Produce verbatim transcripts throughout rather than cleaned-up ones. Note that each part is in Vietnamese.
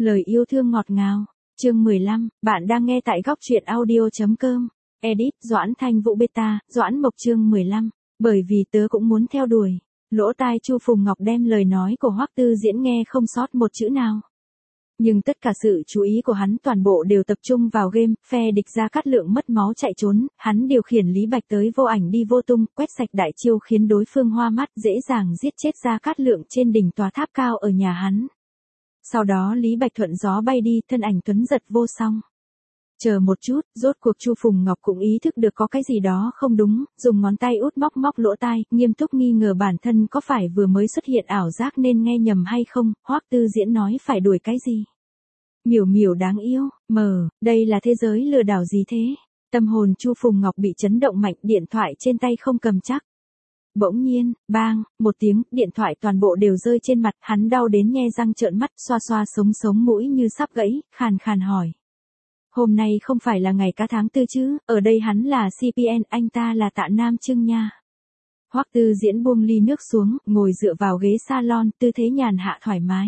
Lời yêu thương ngọt ngào. Chương mười lăm, bạn đang nghe tại góc truyện audio.com. Edit, Doãn Thanh Vũ Beta, Doãn Mộc chương mười lăm. Bởi vì tớ cũng muốn theo đuổi. Lỗ tai Chu Phùng Ngọc đem lời nói của Hoắc Tư Diễn nghe không sót một chữ nào. Nhưng tất cả sự chú ý của hắn toàn bộ đều tập trung vào game, phe địch Gia Cát Lượng mất máu chạy trốn, hắn điều khiển Lý Bạch tới vô ảnh đi vô tung, quét sạch đại chiêu khiến đối phương hoa mắt, dễ dàng giết chết Gia Cát Lượng trên đỉnh tòa tháp cao ở nhà hắn. Sau đó Lý Bạch thuận gió bay đi, thân ảnh tuấn giật vô song. Chờ một chút, rốt cuộc Chu Phùng Ngọc cũng ý thức được có cái gì đó không đúng, dùng ngón tay út móc móc lỗ tai, nghiêm túc nghi ngờ bản thân có phải vừa mới xuất hiện ảo giác nên nghe nhầm hay không. Hoắc Tư Diễn nói phải đuổi cái gì? Miểu miểu đáng yêu, mờ, đây là thế giới lừa đảo gì thế? Tâm hồn Chu Phùng Ngọc bị chấn động mạnh, điện thoại trên tay không cầm chắc. Bỗng nhiên, bang, một tiếng, điện thoại toàn bộ đều rơi trên mặt, hắn đau đến nhe răng trợn mắt, xoa xoa sống sống mũi như sắp gãy, khàn khàn hỏi. Hôm nay không phải là ngày cá tháng tư chứ, ở đây hắn là xê pê en, anh ta là Tạ Nam Trưng nha. Hoắc Tư Diễn buông ly nước xuống, ngồi dựa vào ghế salon, tư thế nhàn hạ thoải mái.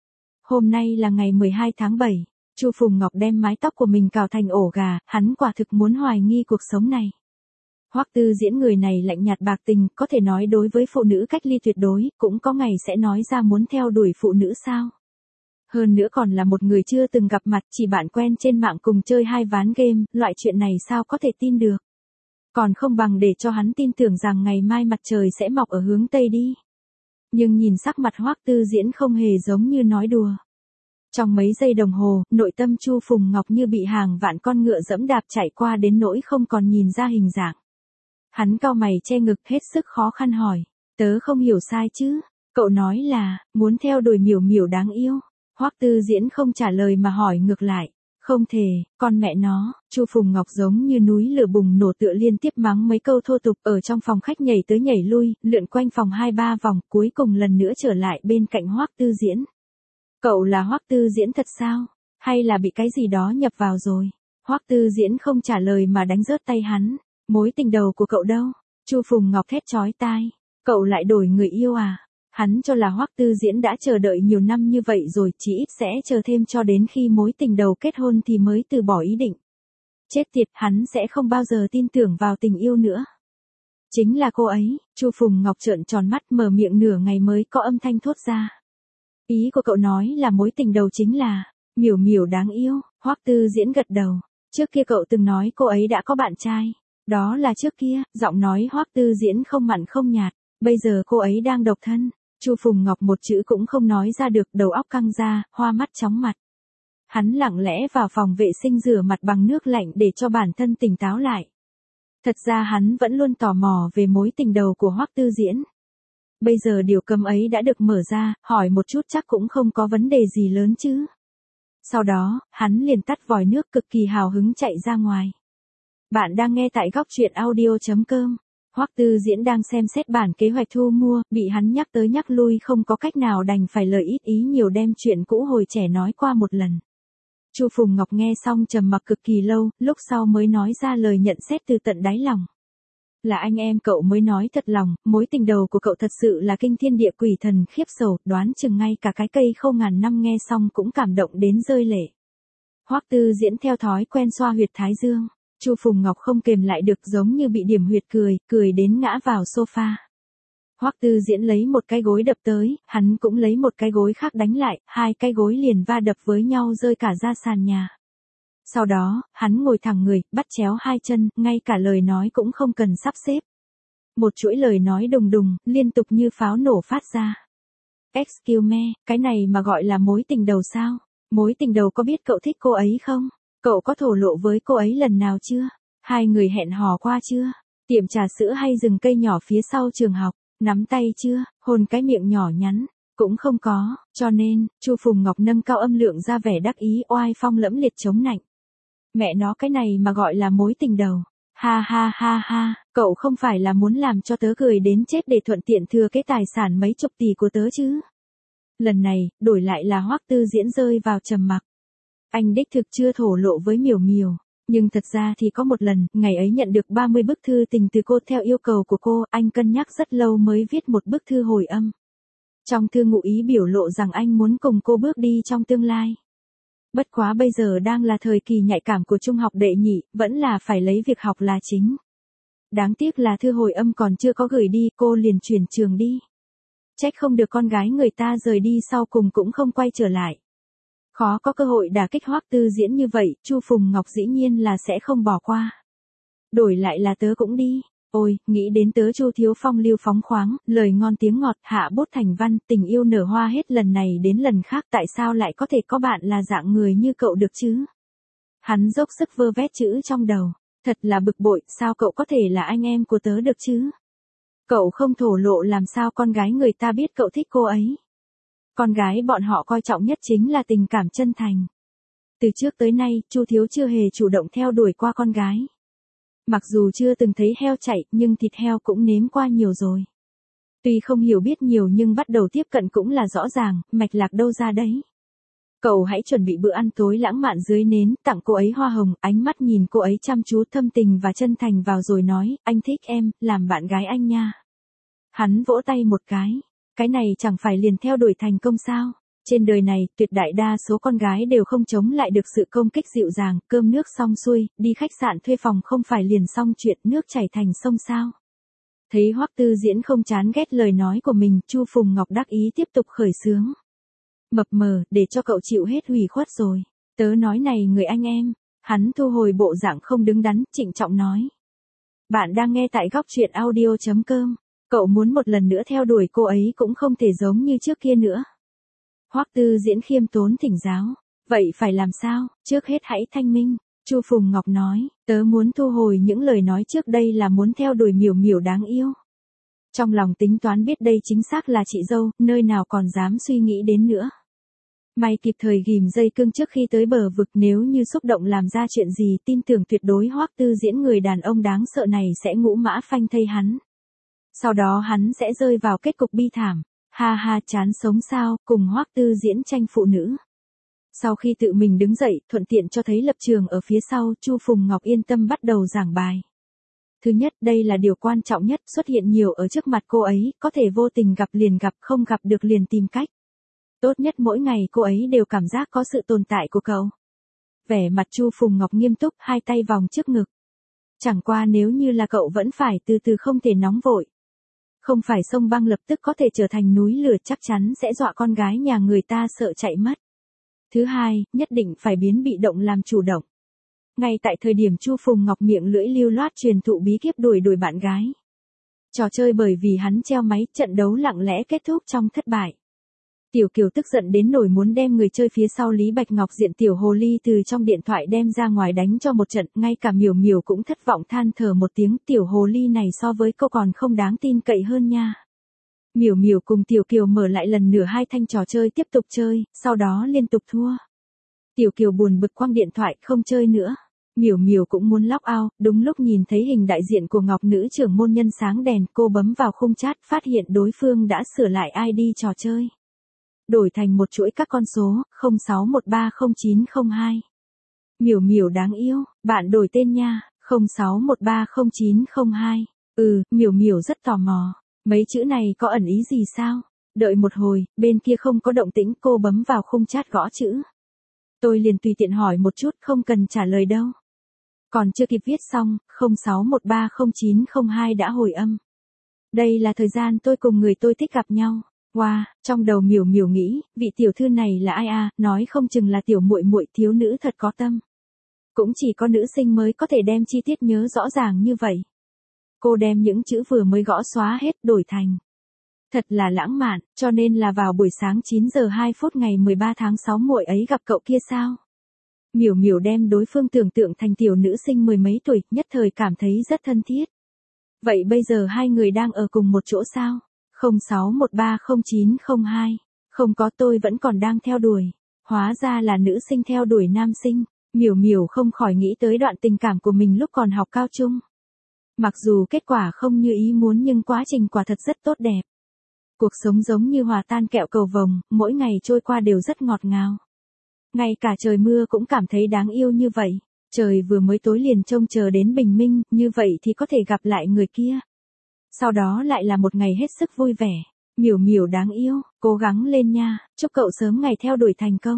Hôm nay là ngày mười hai tháng bảy, Chu Phùng Ngọc đem mái tóc của mình cào thành ổ gà, hắn quả thực muốn hoài nghi cuộc sống này. Hoắc Tư Diễn người này lạnh nhạt bạc tình, có thể nói đối với phụ nữ cách ly tuyệt đối, cũng có ngày sẽ nói ra muốn theo đuổi phụ nữ sao. Hơn nữa còn là một người chưa từng gặp mặt, chỉ bạn quen trên mạng cùng chơi hai ván game, loại chuyện này sao có thể tin được. Còn không bằng để cho hắn tin tưởng rằng ngày mai mặt trời sẽ mọc ở hướng Tây đi. Nhưng nhìn sắc mặt Hoắc Tư Diễn không hề giống như nói đùa. Trong mấy giây đồng hồ, nội tâm Chu Phùng Ngọc như bị hàng vạn con ngựa dẫm đạp chạy qua đến nỗi không còn nhìn ra hình dạng. Hắn cau mày che ngực hết sức khó khăn hỏi, tớ không hiểu sai chứ, cậu nói là, muốn theo đuổi miểu miểu đáng yêu. Hoắc Tư Diễn không trả lời mà hỏi ngược lại, không thể, con mẹ nó. Chu Phùng Ngọc giống như núi lửa bùng nổ tựa liên tiếp mắng mấy câu thô tục ở trong phòng khách nhảy tới nhảy lui, lượn quanh phòng hai ba vòng, cuối cùng lần nữa trở lại bên cạnh Hoắc Tư Diễn. Cậu là Hoắc Tư Diễn thật sao? Hay là bị cái gì đó nhập vào rồi? Hoắc Tư Diễn không trả lời mà đánh rớt tay hắn. Mối tình đầu của cậu đâu? Chu Phùng Ngọc thét chói tai. Cậu lại đổi người yêu à? Hắn cho là Hoắc Tư Diễn đã chờ đợi nhiều năm như vậy rồi, chỉ ít sẽ chờ thêm cho đến khi mối tình đầu kết hôn thì mới từ bỏ ý định. Chết tiệt, hắn sẽ không bao giờ tin tưởng vào tình yêu nữa. Chính là cô ấy. Chu Phùng Ngọc trợn tròn mắt, mở miệng nửa ngày mới có âm thanh thốt ra. Ý của cậu nói là mối tình đầu chính là miểu miểu đáng yêu. Hoắc Tư Diễn gật đầu. Trước kia cậu từng nói cô ấy đã có bạn trai. Đó là trước kia. Giọng nói Hoắc Tư Diễn không mặn không nhạt. Bây giờ cô ấy đang độc thân. Chu Phùng Ngọc một chữ cũng không nói ra được, đầu óc căng ra, hoa mắt chóng mặt. Hắn lặng lẽ vào phòng vệ sinh rửa mặt bằng nước lạnh để cho bản thân tỉnh táo lại. Thật ra hắn vẫn luôn tò mò về mối tình đầu của Hoắc Tư Diễn. Bây giờ điều cấm ấy đã được mở ra, hỏi một chút chắc cũng không có vấn đề gì lớn chứ. Sau đó, hắn liền tắt vòi nước cực kỳ hào hứng chạy ra ngoài. Bạn đang nghe tại góc truyện audio.com. Hoắc Tư Diễn đang xem xét bản kế hoạch thu mua, bị hắn nhắc tới nhắc lui không có cách nào đành phải lời ít ý nhiều đem chuyện cũ hồi trẻ nói qua một lần. Chu Phùng Ngọc nghe xong trầm mặc cực kỳ lâu, lúc sau mới nói ra lời nhận xét từ tận đáy lòng. Là anh em cậu mới nói thật lòng, mối tình đầu của cậu thật sự là kinh thiên địa quỷ thần khiếp sầu, đoán chừng ngay cả cái cây khâu ngàn năm nghe xong cũng cảm động đến rơi lệ. Hoắc Tư Diễn theo thói quen xoa huyệt thái dương. Chu Phùng Ngọc không kềm lại được, giống như bị điểm huyệt cười, cười đến ngã vào sofa. Hoắc Tư Diễn lấy một cái gối đập tới, hắn cũng lấy một cái gối khác đánh lại, hai cái gối liền va đập với nhau rơi cả ra sàn nhà. Sau đó, hắn ngồi thẳng người, bắt chéo hai chân, ngay cả lời nói cũng không cần sắp xếp. Một chuỗi lời nói đùng đùng, liên tục như pháo nổ phát ra. Excuse me, cái này mà gọi là mối tình đầu sao? Mối tình đầu có biết cậu thích cô ấy không? Cậu có thổ lộ với cô ấy lần nào chưa? Hai người hẹn hò qua chưa? Tiệm trà sữa hay rừng cây nhỏ phía sau trường học? Nắm tay chưa? Hôn cái miệng nhỏ nhắn? Cũng không có, cho nên, Chu Phùng Ngọc nâng cao âm lượng ra vẻ đắc ý, oai phong lẫm liệt chống nạnh. Mẹ nó, cái này mà gọi là mối tình đầu. Ha ha ha ha, cậu không phải là muốn làm cho tớ cười đến chết để thuận tiện thừa cái tài sản mấy chục tỷ của tớ chứ? Lần này, đổi lại là Hoắc Tư Diễn rơi vào trầm mặc. Anh đích thực chưa thổ lộ với miểu miểu, nhưng thật ra thì có một lần, ngày ấy nhận được ba mươi bức thư tình từ cô theo yêu cầu của cô, anh cân nhắc rất lâu mới viết một bức thư hồi âm. Trong thư ngụ ý biểu lộ rằng anh muốn cùng cô bước đi trong tương lai. Bất quá bây giờ đang là thời kỳ nhạy cảm của trung học đệ nhị, vẫn là phải lấy việc học là chính. Đáng tiếc là thư hồi âm còn chưa có gửi đi, cô liền chuyển trường đi. Trách không được con gái người ta rời đi sau cùng cũng không quay trở lại. Khó có cơ hội đả kích Hoắc Tư Diễn như vậy, Chu Phùng Ngọc dĩ nhiên là sẽ không bỏ qua. Đổi lại là tớ cũng đi. Ôi, nghĩ đến tớ Chu Thiếu Phong lưu phóng khoáng, lời ngon tiếng ngọt, hạ bút thành văn, tình yêu nở hoa hết lần này đến lần khác, tại sao lại có thể có bạn là dạng người như cậu được chứ? Hắn dốc sức vơ vét chữ trong đầu. Thật là bực bội, sao cậu có thể là anh em của tớ được chứ? Cậu không thổ lộ làm sao con gái người ta biết cậu thích cô ấy? Con gái bọn họ coi trọng nhất chính là tình cảm chân thành. Từ trước tới nay, Chu Thiếu chưa hề chủ động theo đuổi qua con gái. Mặc dù chưa từng thấy heo chạy, nhưng thịt heo cũng nếm qua nhiều rồi. Tuy không hiểu biết nhiều nhưng bắt đầu tiếp cận cũng là rõ ràng, mạch lạc đâu ra đấy. Cậu hãy chuẩn bị bữa ăn tối lãng mạn dưới nến, tặng cô ấy hoa hồng, ánh mắt nhìn cô ấy chăm chú thâm tình và chân thành vào rồi nói, anh thích em, làm bạn gái anh nha. Hắn vỗ tay một cái, cái này chẳng phải liền theo đuổi thành công sao? Trên đời này, tuyệt đại đa số con gái đều không chống lại được sự công kích dịu dàng, cơm nước xong xuôi, đi khách sạn thuê phòng không phải liền xong chuyện nước chảy thành sông sao. Thấy Hoắc Tư Diễn không chán ghét lời nói của mình, Chu Phùng Ngọc đắc ý tiếp tục khởi xướng. Mập mờ, để cho cậu chịu hết hủy khuất rồi. Tớ nói này người anh em, hắn thu hồi bộ dạng không đứng đắn, trịnh trọng nói. Bạn đang nghe tại góc truyện audio chấm com, cậu muốn một lần nữa theo đuổi cô ấy cũng không thể giống như trước kia nữa. Hoắc Tư Diễn khiêm tốn thỉnh giáo, vậy phải làm sao, trước hết hãy thanh minh. Chu Phùng Ngọc nói, tớ muốn thu hồi những lời nói trước đây là muốn theo đuổi Miểu Miểu đáng yêu. Trong lòng tính toán biết đây chính xác là chị dâu, nơi nào còn dám suy nghĩ đến nữa. May kịp thời ghim dây cương trước khi tới bờ vực, nếu như xúc động làm ra chuyện gì, tin tưởng tuyệt đối Hoắc Tư Diễn người đàn ông đáng sợ này sẽ ngũ mã phanh thây hắn. Sau đó hắn sẽ rơi vào kết cục bi thảm. Ha ha, chán sống sao, cùng Hoắc Tư Diễn tranh phụ nữ. Sau khi tự mình đứng dậy, thuận tiện cho thấy lập trường ở phía sau, Chu Phùng Ngọc yên tâm bắt đầu giảng bài. Thứ nhất, đây là điều quan trọng nhất, xuất hiện nhiều ở trước mặt cô ấy, có thể vô tình gặp liền gặp, không gặp được liền tìm cách. Tốt nhất mỗi ngày cô ấy đều cảm giác có sự tồn tại của cậu. Vẻ mặt Chu Phùng Ngọc nghiêm túc, hai tay vòng trước ngực. Chẳng qua nếu như là cậu vẫn phải từ từ, không thể nóng vội. Không phải sông băng lập tức có thể trở thành núi lửa, chắc chắn sẽ dọa con gái nhà người ta sợ chạy mất. Thứ hai, nhất định phải biến bị động làm chủ động. Ngay tại thời điểm Chu Phùng Ngọc miệng lưỡi lưu loát truyền thụ bí kíp đuổi đuổi bạn gái. Trò chơi bởi vì hắn treo máy, trận đấu lặng lẽ kết thúc trong thất bại. Tiểu Kiều tức giận đến nổi muốn đem người chơi phía sau Lý Bạch Ngọc diện tiểu hồ ly từ trong điện thoại đem ra ngoài đánh cho một trận, ngay cả Miểu Miểu cũng thất vọng than thở một tiếng, tiểu hồ ly này so với cô còn không đáng tin cậy hơn nha. Miểu Miểu cùng Tiểu Kiều mở lại lần nữa hai thanh trò chơi tiếp tục chơi, sau đó liên tục thua. Tiểu Kiều buồn bực quăng điện thoại không chơi nữa. Miểu Miểu cũng muốn log out, đúng lúc nhìn thấy hình đại diện của Ngọc nữ trưởng môn nhân sáng đèn, cô bấm vào khung chat, phát hiện đối phương đã sửa lại i đê trò chơi. Đổi thành một chuỗi các con số, không sáu một ba không chín không hai. Miểu Miểu đáng yêu, bạn đổi tên nha, không sáu một ba không chín không hai. Ừ, Miểu Miểu rất tò mò, mấy chữ này có ẩn ý gì sao? Đợi một hồi, bên kia không có động tĩnh, cô bấm vào khung chat gõ chữ. Tôi liền tùy tiện hỏi một chút, không cần trả lời đâu. Còn chưa kịp viết xong, không sáu một ba không chín không hai đã hồi âm. Đây là thời gian tôi cùng người tôi thích gặp nhau. Wow, trong đầu Miểu Miểu nghĩ, vị tiểu thư này là ai à, nói không chừng là tiểu muội muội, thiếu nữ thật có tâm. Cũng chỉ có nữ sinh mới có thể đem chi tiết nhớ rõ ràng như vậy. Cô đem những chữ vừa mới gõ xóa hết, đổi thành. Thật là lãng mạn, cho nên là vào buổi sáng chín giờ hai phút ngày mười ba tháng sáu muội ấy gặp cậu kia sao? Miểu Miểu đem đối phương tưởng tượng thành tiểu nữ sinh mười mấy tuổi, nhất thời cảm thấy rất thân thiết. Vậy bây giờ hai người đang ở cùng một chỗ sao? không sáu một ba không chín không hai. Không có, tôi vẫn còn đang theo đuổi. Hóa ra là nữ sinh theo đuổi nam sinh. Miểu Miểu không khỏi nghĩ tới đoạn tình cảm của mình lúc còn học cao trung. Mặc dù kết quả không như ý muốn nhưng quá trình quả thật rất tốt đẹp. Cuộc sống giống như hòa tan kẹo cầu vồng, mỗi ngày trôi qua đều rất ngọt ngào. Ngay cả trời mưa cũng cảm thấy đáng yêu như vậy. Trời vừa mới tối liền trông chờ đến bình minh, như vậy thì có thể gặp lại người kia. Sau đó lại là một ngày hết sức vui vẻ. Miểu Miểu đáng yêu, cố gắng lên nha, chúc cậu sớm ngày theo đuổi thành công.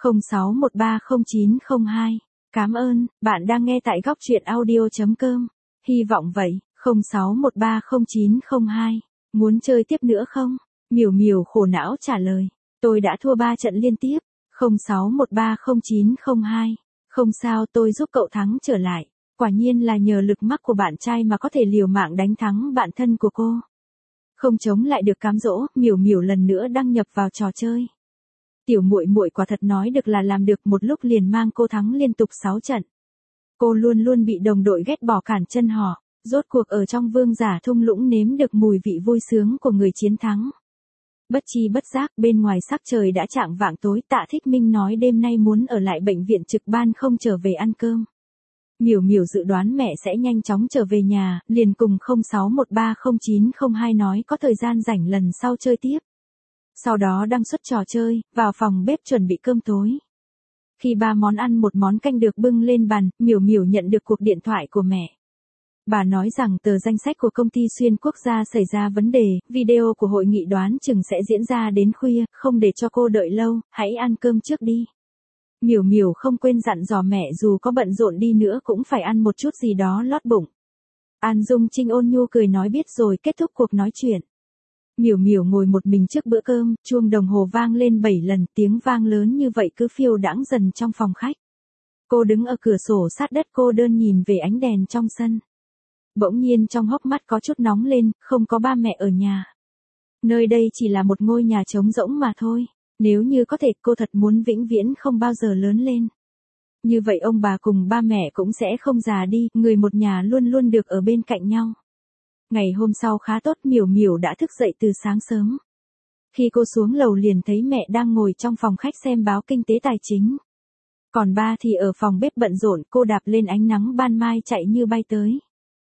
không sáu một ba không chín không hai. Cảm ơn, bạn đang nghe tại góc truyện audio.com. Hy vọng vậy, không sáu một ba không chín không hai. Muốn chơi tiếp nữa không? Miểu miểu khổ não trả lời. Tôi đã thua ba trận liên tiếp. không sáu một ba không chín không hai. Không sao, tôi giúp cậu thắng trở lại. Quả nhiên là nhờ lực mắc của bạn trai mà có thể liều mạng đánh thắng bạn thân của cô. Không chống lại được cám dỗ, miểu miểu lần nữa đăng nhập vào trò chơi. Tiểu muội muội quả thật nói được là làm được, một lúc liền mang cô thắng liên tục sáu trận. Cô luôn luôn bị đồng đội ghét bỏ cản chân họ, rốt cuộc ở trong vương giả thung lũng nếm được mùi vị vui sướng của người chiến thắng. Bất chi bất giác, bên ngoài sắc trời đã chạng vạng tối, Tạ Thích Minh nói đêm nay muốn ở lại bệnh viện trực ban không trở về ăn cơm. Miểu miểu dự đoán mẹ sẽ nhanh chóng trở về nhà, liền cùng không sáu một ba không chín không hai nói có thời gian rảnh lần sau chơi tiếp. Sau đó đăng xuất trò chơi, vào phòng bếp chuẩn bị cơm tối. Khi ba món ăn một món canh được bưng lên bàn, miểu miểu nhận được cuộc điện thoại của mẹ. Bà nói rằng tờ danh sách của công ty xuyên quốc gia xảy ra vấn đề, video của hội nghị đoán chừng sẽ diễn ra đến khuya, không để cho cô đợi lâu, hãy ăn cơm trước đi. Miểu miểu không quên dặn dò mẹ dù có bận rộn đi nữa cũng phải ăn một chút gì đó lót bụng. An Dung Trinh ôn nhu cười nói biết rồi, kết thúc cuộc nói chuyện. Miểu miểu ngồi một mình trước bữa cơm, chuông đồng hồ vang lên bảy lần, tiếng vang lớn như vậy cứ phiêu đãng dần trong phòng khách. Cô đứng ở cửa sổ sát đất cô đơn nhìn về ánh đèn trong sân. Bỗng nhiên trong hốc mắt có chút nóng lên, không có ba mẹ ở nhà. Nơi đây chỉ là một ngôi nhà trống rỗng mà thôi. Nếu như có thể, cô thật muốn vĩnh viễn không bao giờ lớn lên. Như vậy ông bà cùng ba mẹ cũng sẽ không già đi, người một nhà luôn luôn được ở bên cạnh nhau. Ngày hôm sau khá tốt, miểu miểu đã thức dậy từ sáng sớm. Khi cô xuống lầu liền thấy mẹ đang ngồi trong phòng khách xem báo kinh tế tài chính. Còn ba thì ở phòng bếp bận rộn, cô đạp lên ánh nắng ban mai chạy như bay tới.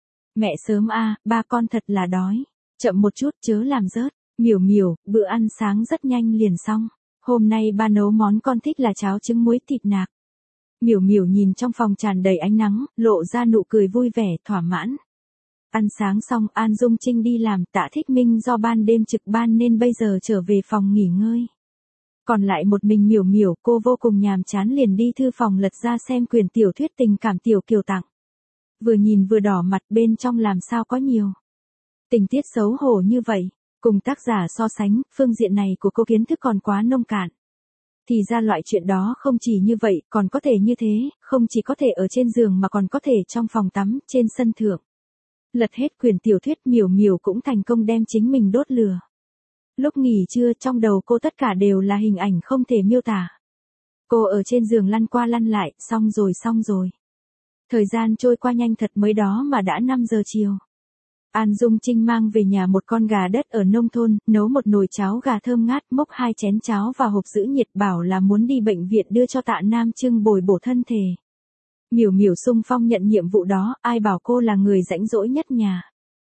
Mẹ sớm a, à, ba con thật là đói. Chậm một chút chớ làm rớt. Miểu miểu, bữa ăn sáng rất nhanh liền xong. Hôm nay ba nấu món con thích là cháo trứng muối thịt nạc. Miểu miểu nhìn trong phòng tràn đầy ánh nắng, lộ ra nụ cười vui vẻ, thỏa mãn. Ăn sáng xong, An Dung Trinh đi làm, Tạ Thích Minh do ban đêm trực ban nên bây giờ trở về phòng nghỉ ngơi. Còn lại một mình miểu miểu, cô vô cùng nhàm chán liền đi thư phòng lật ra xem quyển tiểu thuyết tình cảm Tiểu Kiều tặng. Vừa nhìn vừa đỏ mặt, bên trong làm sao có nhiều tình tiết xấu hổ như vậy. Cùng tác giả so sánh, phương diện này của cô kiến thức còn quá nông cạn. Thì ra loại chuyện đó không chỉ như vậy, còn có thể như thế, không chỉ có thể ở trên giường mà còn có thể trong phòng tắm, trên sân thượng. Lật hết quyển tiểu thuyết, miểu miểu cũng thành công đem chính mình đốt lửa. Lúc nghỉ trưa trong đầu cô tất cả đều là hình ảnh không thể miêu tả. Cô ở trên giường lăn qua lăn lại, xong rồi xong rồi. Thời gian trôi qua nhanh thật, mới đó mà đã năm giờ chiều. An Dung Trinh mang về nhà một con gà đất ở nông thôn, nấu một nồi cháo gà thơm ngát, mốc hai chén cháo vào hộp giữ nhiệt, bảo là muốn đi bệnh viện đưa cho Tạ Nam Trưng bồi bổ thân thể. Miểu miểu xung phong nhận nhiệm vụ đó, ai bảo cô là người rãnh rỗi nhất nhà.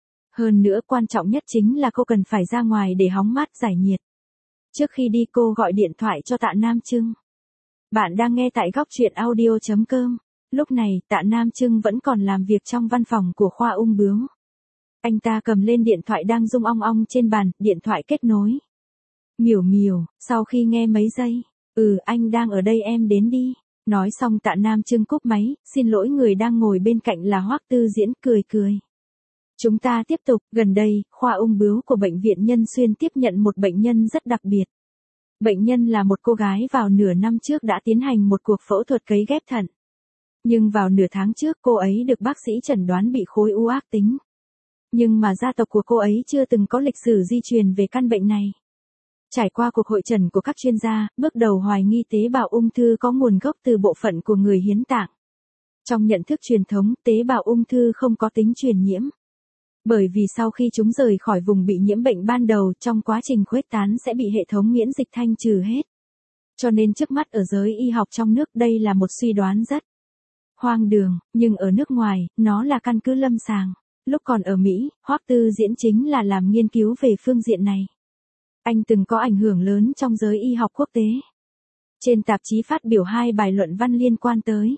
Hơn nữa quan trọng nhất chính là cô cần phải ra ngoài để hóng mát giải nhiệt. Trước khi đi cô gọi điện thoại cho Tạ Nam Trưng. Bạn đang nghe tại góc truyện audio.com. Lúc này, Tạ Nam Trưng vẫn còn làm việc trong văn phòng của khoa ung bướu. Anh ta cầm lên điện thoại đang rung ong ong trên bàn, điện thoại kết nối. Miểu miểu, sau khi nghe mấy giây, ừ anh đang ở đây em đến đi. Nói xong Tạ Nam Trưng cúp máy, xin lỗi người đang ngồi bên cạnh là Hoắc Tư Diễn, cười cười. Chúng ta tiếp tục, gần đây, khoa ung bướu của bệnh viện Nhân Xuyên tiếp nhận một bệnh nhân rất đặc biệt. Bệnh nhân là một cô gái vào nửa năm trước đã tiến hành một cuộc phẫu thuật cấy ghép thận. Nhưng vào nửa tháng trước cô ấy được bác sĩ chẩn đoán bị khối u ác tính. Nhưng mà gia tộc của cô ấy chưa từng có lịch sử di truyền về căn bệnh này. Trải qua cuộc hội trần của các chuyên gia, bước đầu hoài nghi tế bào ung thư có nguồn gốc từ bộ phận của người hiến tạng. Trong nhận thức truyền thống, tế bào ung thư không có tính truyền nhiễm. Bởi vì sau khi chúng rời khỏi vùng bị nhiễm bệnh ban đầu, trong quá trình khuếch tán sẽ bị hệ thống miễn dịch thanh trừ hết. Cho nên trước mắt ở giới y học trong nước đây là một suy đoán rất hoang đường, nhưng ở nước ngoài, nó là căn cứ lâm sàng. Lúc còn ở Mỹ, Hoắc Tư Diễn chính là làm nghiên cứu về phương diện này. Anh từng có ảnh hưởng lớn trong giới y học quốc tế. Trên tạp chí phát biểu hai bài luận văn liên quan tới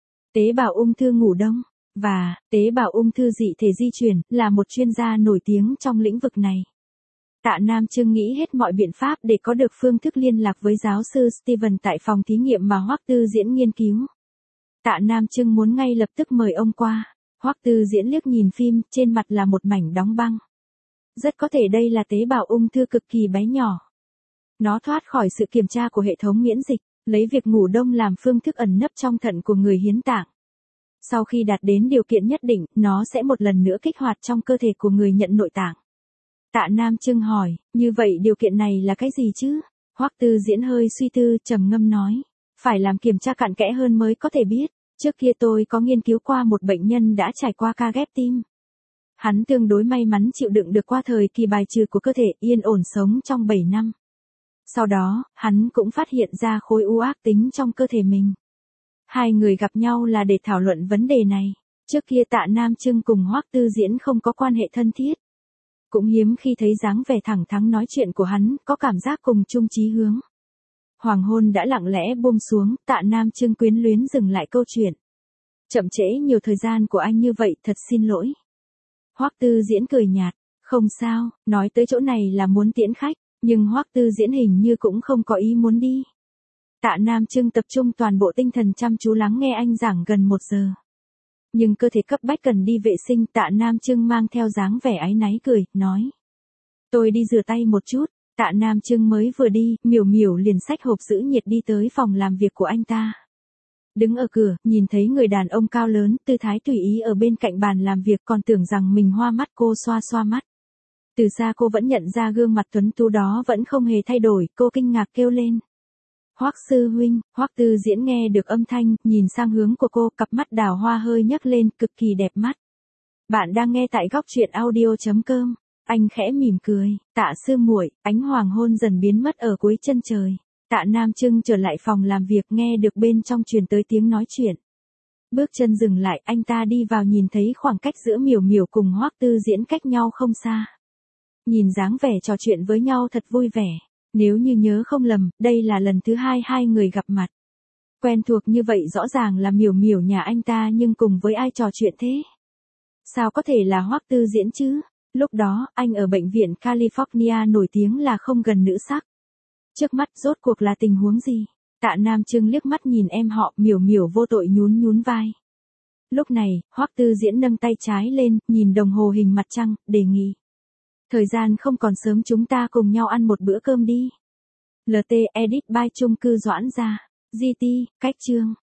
tế bào ung thư ngủ đông và tế bào ung thư dị thể di chuyển, là một chuyên gia nổi tiếng trong lĩnh vực này. Tạ Nam Trương nghĩ hết mọi biện pháp để có được phương thức liên lạc với giáo sư Steven tại phòng thí nghiệm mà Hoắc Tư Diễn nghiên cứu. Tạ Nam Trương muốn ngay lập tức mời ông qua. Hoắc Tư Diễn liếc nhìn phim, trên mặt là một mảnh đóng băng. Rất có thể đây là tế bào ung thư cực kỳ bé nhỏ. Nó thoát khỏi sự kiểm tra của hệ thống miễn dịch, lấy việc ngủ đông làm phương thức ẩn nấp trong thận của người hiến tạng. Sau khi đạt đến điều kiện nhất định, nó sẽ một lần nữa kích hoạt trong cơ thể của người nhận nội tạng. Tạ Nam Trương hỏi, như vậy điều kiện này là cái gì chứ? Hoắc Tư Diễn hơi suy tư, trầm ngâm nói, phải làm kiểm tra cặn kẽ hơn mới có thể biết. Trước kia tôi có nghiên cứu qua một bệnh nhân đã trải qua ca ghép tim. Hắn tương đối may mắn chịu đựng được qua thời kỳ bài trừ của cơ thể, yên ổn sống trong bảy năm. Sau đó, hắn cũng phát hiện ra khối u ác tính trong cơ thể mình. Hai người gặp nhau là để thảo luận vấn đề này. Trước kia Tạ Nam Trương cùng Hoắc Tư Diễn không có quan hệ thân thiết. Cũng hiếm khi thấy dáng vẻ thẳng thắn nói chuyện của hắn, có cảm giác cùng chung chí hướng. Hoàng hôn đã lặng lẽ buông xuống, Tạ Nam Trương quyến luyến dừng lại câu chuyện. Chậm trễ nhiều thời gian của anh như vậy, thật xin lỗi. Hoắc Tư Diễn cười nhạt, không sao, nói tới chỗ này là muốn tiễn khách, nhưng Hoắc Tư Diễn hình như cũng không có ý muốn đi. Tạ Nam Trương tập trung toàn bộ tinh thần chăm chú lắng nghe anh giảng gần một giờ. Nhưng cơ thể cấp bách cần đi vệ sinh, Tạ Nam Trương mang theo dáng vẻ áy náy cười, nói. Tôi đi rửa tay một chút. Tạ Nam Trương mới vừa đi, Miểu Miểu liền xách hộp giữ nhiệt đi tới phòng làm việc của anh ta. Đứng ở cửa, nhìn thấy người đàn ông cao lớn, tư thái tùy ý ở bên cạnh bàn làm việc, còn tưởng rằng mình hoa mắt, cô xoa xoa mắt. Từ xa cô vẫn nhận ra gương mặt tuấn tú đó vẫn không hề thay đổi, cô kinh ngạc kêu lên. Hoắc sư huynh. Hoắc Tư Diễn nghe được âm thanh, nhìn sang hướng của cô, cặp mắt đào hoa hơi nhấc lên, cực kỳ đẹp mắt. Bạn đang nghe tại góc truyện audio chấm com. Anh khẽ mỉm cười, Tạ sư muội. Ánh hoàng hôn dần biến mất ở cuối chân trời. Tạ Nam Trương trở lại phòng làm việc, nghe được bên trong truyền tới tiếng nói chuyện. Bước chân dừng lại, anh ta đi vào, nhìn thấy khoảng cách giữa Miểu Miểu cùng Hoắc Tư Diễn cách nhau không xa. Nhìn dáng vẻ trò chuyện với nhau thật vui vẻ. Nếu như nhớ không lầm, đây là lần thứ hai hai người gặp mặt. Quen thuộc như vậy rõ ràng là Miểu Miểu nhà anh ta, nhưng cùng với ai trò chuyện thế? Sao có thể là Hoắc Tư Diễn chứ? Lúc đó, anh ở bệnh viện California nổi tiếng là không gần nữ sắc. Trước mắt rốt cuộc là tình huống gì? Tạ Nam Trương liếc mắt nhìn em họ, Miểu Miểu vô tội nhún nhún vai. Lúc này, Hoắc Tư Diễn nâng tay trái lên, nhìn đồng hồ hình mặt trăng, đề nghị. Thời gian không còn sớm, chúng ta cùng nhau ăn một bữa cơm đi. lờ tê Edit by chung cư Doãn Gia. giê tê, cách chương.